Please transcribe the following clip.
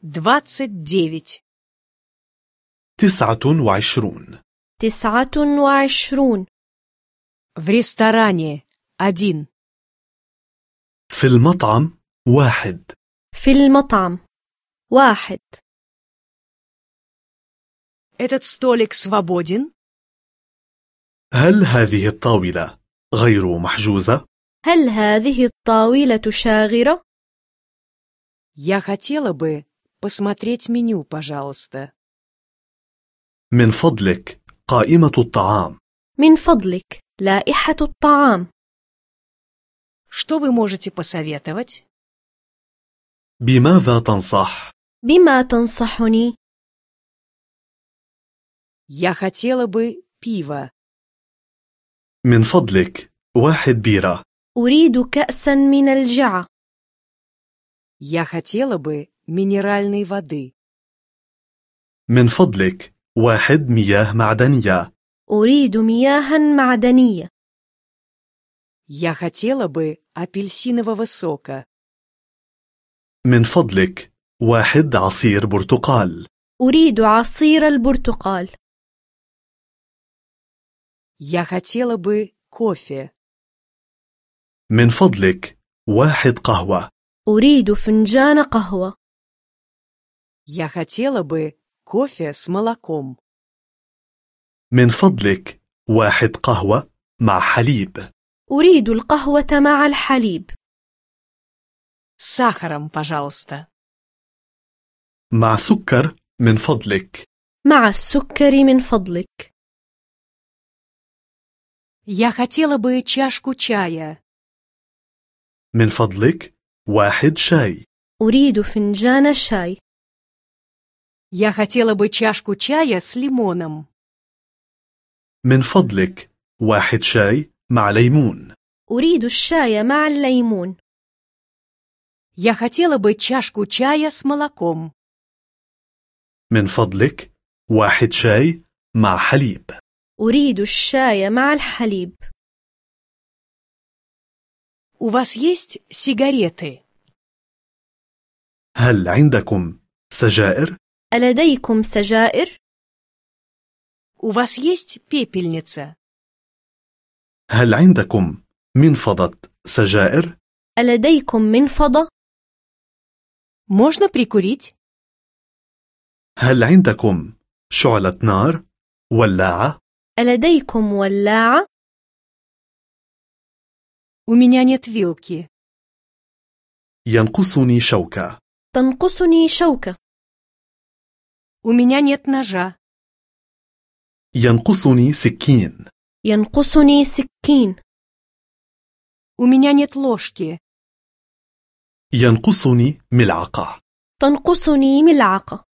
29. 29. 29. В ресторане 1. في المطعم 1. في المطعم 1. Этот столик свободен? هل هذه الطاولة غير محجوزة؟ هل هذه الطاولة شاغرة؟ Я хотела бы посмотреть меню, пожалуйста. من فضلك قائمة الطعام. من فضلك لائحة الطعام. Что вы можете посоветовать? بماذا تنصح؟ بما تنصحني؟ Я хотела бы пиво. من فضلك 1 بيرة. أريد كأسا من الجعة. Я хотела бы минеральной воды. من فضلك 1 مياه معدنية. أريد مياها معدنية. Я хотела бы апельсинового сока. من فضلك 1 عصير برتقال. أريد عصير البرتقال. Я хотела бы кофе. من فضلك 1 قهوة. أريد فنجان قهوة. Я хотела бы кофе с молоком. من فضلك 1 قهوة مع حليب. أريد القهوة مع الحليب. С сахаром, пожалуйста. مع سكر من فضلك. مع السكر من فضلك. Я хотела бы чашку чая. من فضلك 1 شاي. أريد فنجان شاي. Я хотела бы чашку чая с лимоном. من فضلك 1 شاي مع ليمون. أريد الشاي مع الليمون. Я хотела бы чашку чая с молоком. من فضلك 1 شاي مع حليب. أريد الشاي مع الحليب. У вас есть сигареты? هل عندكم سجائر؟ ألديكم سجائر؟ У вас есть пепельница? هل عندكم منفضة سجائر؟ ألديكم منفضة؟ Можно прикурить? هل عندكم شعلة نار؟ ولاعة؟ ألديكم ولاعة؟ У меня нет вилки. ينقصني شوكة. تنقصني شوكة. У меня нет ножа. ينقصني سكين. ينقصني سكين. У меня нет ложки. ينقصني ملعقة. تنقصني ملعقة.